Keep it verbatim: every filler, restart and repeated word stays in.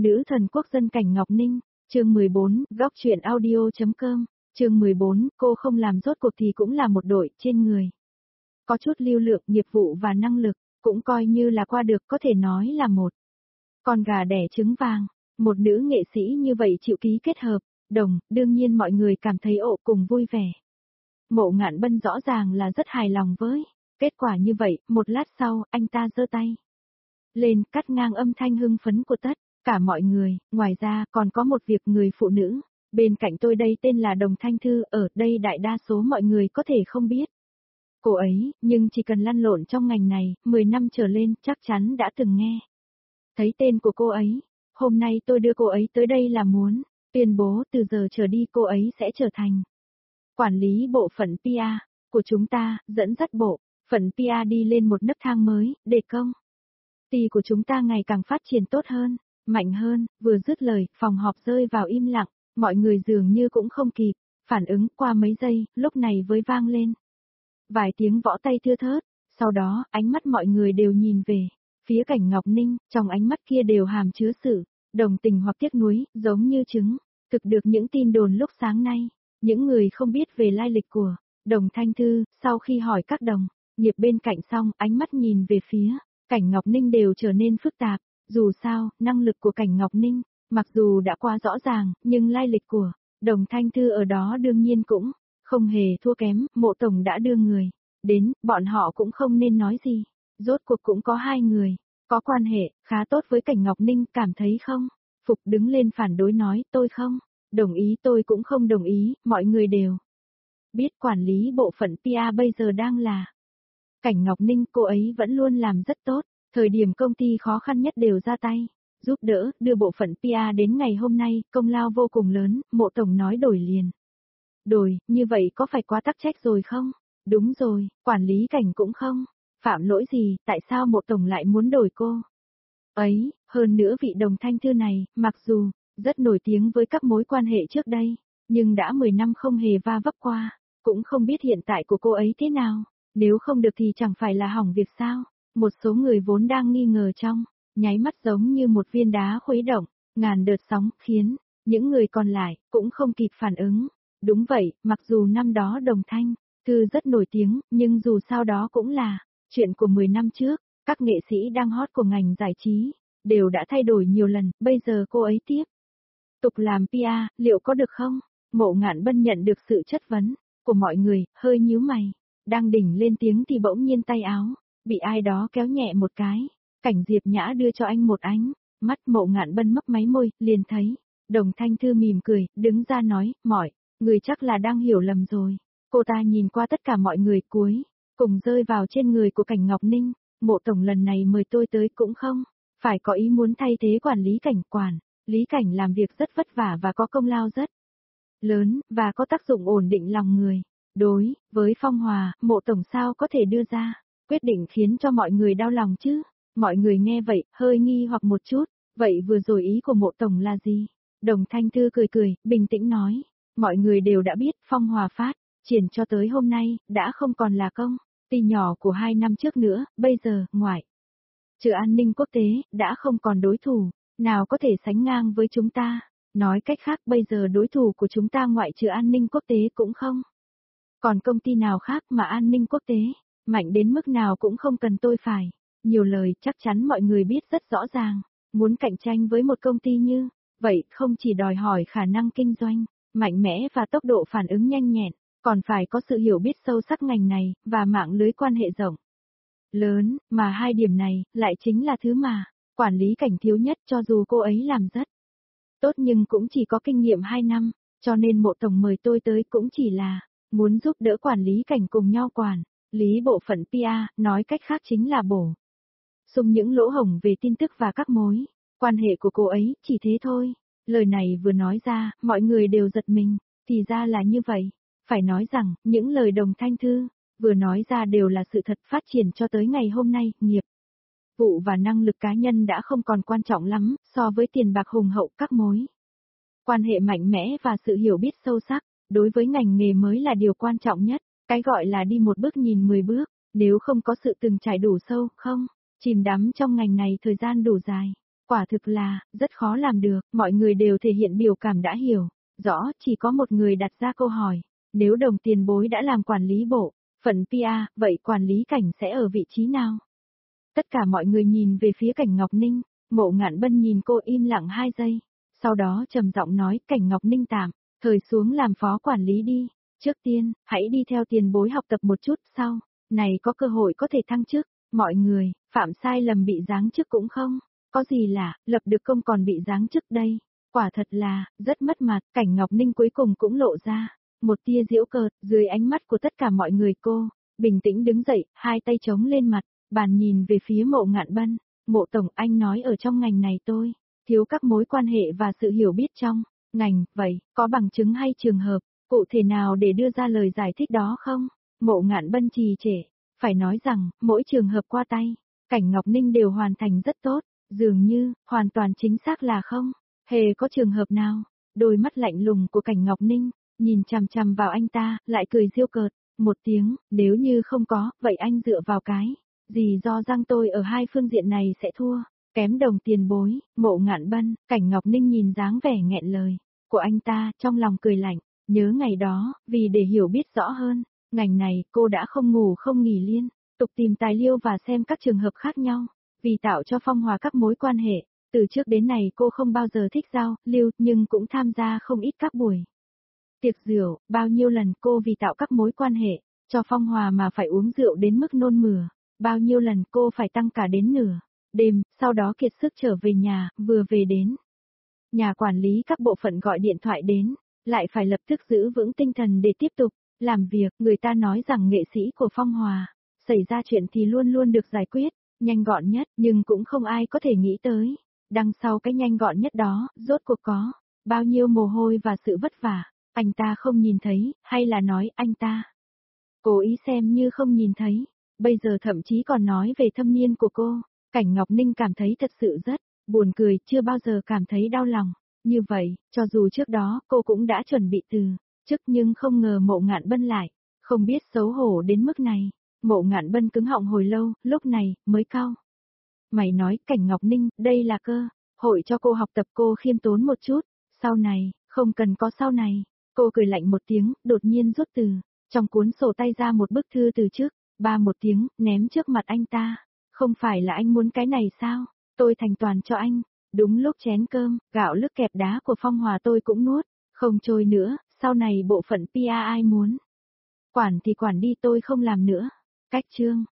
Nữ thần quốc dân Cảnh Ngọc Ninh, chương mười bốn, góc truyện audio.com, chương mười bốn, cô không làm rốt cuộc thì cũng là một đội trên người. Có chút lưu lượng, nghiệp vụ và năng lực, cũng coi như là qua được, có thể nói là một con gà đẻ trứng vàng, một nữ nghệ sĩ như vậy chịu ký kết hợp, đồng, đương nhiên mọi người cảm thấy ộ cùng vui vẻ. Mộ Ngạn Bân rõ ràng là rất hài lòng với kết quả như vậy, một lát sau, anh ta giơ tay lên, cắt ngang âm thanh hưng phấn của tất cả mọi người, ngoài ra còn có một việc người phụ nữ bên cạnh tôi đây tên là Đồng Thanh Thư, ở đây đại đa số mọi người có thể không biết cô ấy, nhưng chỉ cần lăn lộn trong ngành này, mười năm trở lên chắc chắn đã từng nghe thấy tên của cô ấy. Hôm nay tôi đưa cô ấy tới đây là muốn tuyên bố từ giờ trở đi cô ấy sẽ trở thành quản lý bộ phận pê e của chúng ta, dẫn dắt bộ phận pê e đi lên một nấc thang mới, để công ty của chúng ta ngày càng phát triển tốt hơn, mạnh hơn. Vừa dứt lời, phòng họp rơi vào im lặng, mọi người dường như cũng không kịp phản ứng. Qua mấy giây, lúc này mới vang lên vài tiếng võ tay thưa thớt, sau đó, ánh mắt mọi người đều nhìn về phía Cảnh Ngọc Ninh, trong ánh mắt kia đều hàm chứa sự đồng tình hoặc tiếc nuối, giống như chứng thực được những tin đồn lúc sáng nay. Những người không biết về lai lịch của Đồng Thanh Thư, sau khi hỏi các đồng nghiệp bên cạnh xong, ánh mắt nhìn về phía Cảnh Ngọc Ninh đều trở nên phức tạp. Dù sao, năng lực của Cảnh Ngọc Ninh, mặc dù đã quá rõ ràng, nhưng lai lịch của Đồng Thanh Thư ở đó đương nhiên cũng không hề thua kém. Mộ Tổng đã đưa người đến, bọn họ cũng không nên nói gì. Rốt cuộc cũng có hai người có quan hệ khá tốt với Cảnh Ngọc Ninh, cảm thấy không phục đứng lên phản đối nói, tôi không đồng ý, tôi cũng không đồng ý. Mọi người đều biết quản lý bộ phận pê e bây giờ đang là Cảnh Ngọc Ninh, cô ấy vẫn luôn làm rất tốt, thời điểm công ty khó khăn nhất đều ra tay giúp đỡ, đưa bộ phận pê e đến ngày hôm nay, công lao vô cùng lớn. Mộ Tổng nói đổi liền đổi, như vậy có phải quá tắc trách rồi không? Đúng rồi, quản lý Cảnh cũng không phạm lỗi gì, tại sao Mộ Tổng lại muốn đổi cô ấy? Hơn nữa vị Đồng Thanh Thư này, mặc dù rất nổi tiếng với các mối quan hệ trước đây, nhưng đã mười năm không hề va vấp qua, cũng không biết hiện tại của cô ấy thế nào. Nếu không được thì chẳng phải là hỏng việc sao? Một số người vốn đang nghi ngờ trong nháy mắt giống như một viên đá khuấy động ngàn đợt sóng, khiến những người còn lại cũng không kịp phản ứng. Đúng vậy, mặc dù năm đó Đồng Thanh Thư rất nổi tiếng, nhưng dù sao đó cũng là chuyện của mười năm trước. Các nghệ sĩ đang hot của ngành giải trí đều đã thay đổi nhiều lần, bây giờ cô ấy tiếp tục làm pê e, liệu có được không? Mộ Ngạn Bân nhận được sự chất vấn của mọi người, hơi nhíu mày, đang đỉnh lên tiếng thì bỗng nhiên tay áo bị ai đó kéo nhẹ một cái. Cảnh Diệp Nhã đưa cho anh một ánh mắt. Mộ Ngạn Bân mấp máy môi, liền thấy Đồng Thanh Thư mỉm cười, đứng ra nói, mọi người chắc là đang hiểu lầm rồi. Cô ta nhìn qua tất cả mọi người, cuối cùng rơi vào trên người của Cảnh Ngọc Ninh. Mộ Tổng lần này mời tôi tới cũng không phải có ý muốn thay thế quản lý Cảnh. Quản lý Cảnh làm việc rất vất vả và có công lao rất lớn, và có tác dụng ổn định lòng người. Đối với Phong Hòa, Mộ Tổng sao có thể đưa ra quyết định khiến cho mọi người đau lòng chứ? Mọi người nghe vậy, hơi nghi hoặc một chút. Vậy vừa rồi ý của Mộ Tổng là gì? Đồng Thanh Thư cười cười, bình tĩnh nói, mọi người đều đã biết, Phong Hòa phát triển cho tới hôm nay, đã không còn là công ty nhỏ của hai năm trước nữa. Bây giờ, ngoại trừ An Ninh Quốc tế, đã không còn đối thủ nào có thể sánh ngang với chúng ta. Nói cách khác, bây giờ đối thủ của chúng ta ngoại trừ An Ninh Quốc tế cũng không còn công ty nào khác, mà An Ninh Quốc tế mạnh đến mức nào cũng không cần tôi phải nhiều lời. Chắc chắn mọi người biết rất rõ ràng, muốn cạnh tranh với một công ty như vậy, không chỉ đòi hỏi khả năng kinh doanh mạnh mẽ và tốc độ phản ứng nhanh nhẹn, còn phải có sự hiểu biết sâu sắc ngành này, và mạng lưới quan hệ rộng lớn, mà hai điểm này, lại chính là thứ mà quản lý Cảnh thiếu nhất. Cho dù cô ấy làm rất tốt nhưng cũng chỉ có kinh nghiệm hai năm, cho nên Mộ Tổng mời tôi tới cũng chỉ là muốn giúp đỡ quản lý Cảnh cùng nhau quản lý bộ phận pê e, nói cách khác chính là bổ sung những lỗ hổng về tin tức và các mối quan hệ của cô ấy, chỉ thế thôi. Lời này vừa nói ra, mọi người đều giật mình, thì ra là như vậy. Phải nói rằng, những lời Đồng Thanh Thư vừa nói ra đều là sự thật. Phát triển cho tới ngày hôm nay, nghiệp vụ và năng lực cá nhân đã không còn quan trọng lắm, so với tiền bạc hùng hậu, các mối quan hệ mạnh mẽ và sự hiểu biết sâu sắc, đối với ngành nghề mới là điều quan trọng nhất. Cái gọi là đi một bước nhìn mười bước, nếu không có sự từng trải đủ sâu, không chìm đắm trong ngành này thời gian đủ dài, Quả thực là, rất khó làm được, mọi người đều thể hiện biểu cảm đã hiểu. Rõ, chỉ có một người đặt ra câu hỏi. Nếu Đồng tiền bối đã làm quản lý bộ, phận pê e, vậy quản lý Cảnh sẽ ở vị trí nào? Tất cả mọi người nhìn về phía Cảnh Ngọc Ninh, Mộ Ngạn Bân nhìn cô im lặng hai giây. Sau đó trầm giọng nói, Cảnh Ngọc Ninh tạm, thời xuống làm phó quản lý đi. Trước tiên, hãy đi theo tiền bối học tập một chút, sau này có cơ hội có thể thăng chức. Mọi người, phạm sai lầm bị giáng chức cũng không, có gì lạ, lập được công còn bị giáng chức đây. Quả thật là, rất mất mặt, Cảnh Ngọc Ninh cuối cùng cũng lộ ra một tia giễu cợt, dưới ánh mắt của tất cả mọi người cô, bình tĩnh đứng dậy, hai tay chống lên mặt, bàn nhìn về phía Mộ Ngạn Bân. Mộ Tổng, anh nói ở trong ngành này tôi, thiếu các mối quan hệ và sự hiểu biết trong ngành, vậy, có bằng chứng hay trường hợp, cụ thể nào để đưa ra lời giải thích đó không? Mộ Ngạn Bân trì trệ, phải nói rằng, mỗi trường hợp qua tay, Cảnh Ngọc Ninh đều hoàn thành rất tốt, dường như, hoàn toàn chính xác là không, hề có trường hợp nào. Đôi mắt lạnh lùng của Cảnh Ngọc Ninh, nhìn chằm chằm vào anh ta, lại cười giễu cợt, một tiếng, nếu như không có, vậy anh dựa vào cái gì do răng tôi ở hai phương diện này sẽ thua, kém Đồng tiền bối. Mộ Ngạn Bân, Cảnh Ngọc Ninh nhìn dáng vẻ nghẹn lời của anh ta, trong lòng cười lạnh, nhớ ngày đó, vì để hiểu biết rõ hơn ngành này, cô đã không ngủ không nghỉ liên tục tìm tài liệu và xem các trường hợp khác nhau, vì tạo cho phong hòa các mối quan hệ. Từ trước đến nay cô không bao giờ thích giao lưu, nhưng cũng tham gia không ít các buổi tiệc rượu, bao nhiêu lần cô vì tạo các mối quan hệ cho phong hòa mà phải uống rượu đến mức nôn mửa, bao nhiêu lần cô phải tăng cả đến nửa đêm, sau đó kiệt sức trở về nhà, vừa về đến nhà quản lý các bộ phận gọi điện thoại đến, lại phải lập tức giữ vững tinh thần để tiếp tục làm việc. Người ta nói rằng nghệ sĩ của phong hòa, xảy ra chuyện thì luôn luôn được giải quyết nhanh gọn nhất, nhưng cũng không ai có thể nghĩ tới, đằng sau cái nhanh gọn nhất đó, rốt cuộc có bao nhiêu mồ hôi và sự vất vả. Anh ta không nhìn thấy, hay là nói anh ta cố ý xem như không nhìn thấy, bây giờ thậm chí còn nói về thâm niên của cô. Cảnh Ngọc Ninh cảm thấy thật sự rất buồn cười, chưa bao giờ cảm thấy đau lòng như vậy, cho dù trước đó cô cũng đã chuẩn bị từ chức, nhưng không ngờ Mộ Ngạn Bân lại không biết xấu hổ đến mức này. Mộ Ngạn Bân cứng họng hồi lâu, lúc này mới cau mày nói, Cảnh Ngọc Ninh, đây là cơ hội cho cô học tập, cô khiêm tốn một chút, sau này, không cần có sau này. Cô cười lạnh một tiếng, đột nhiên rút từ trong cuốn sổ tay ra một bức thư từ trước, ba một tiếng, ném trước mặt anh ta. Không phải là anh muốn cái này sao? Tôi thành toàn cho anh. Đúng lúc chén cơm, gạo lứt kẹp đá của Phong Hòa tôi cũng nuốt không trôi nữa, sau này bộ phận pê e ai muốn quản thì quản đi, tôi không làm nữa. Cách chương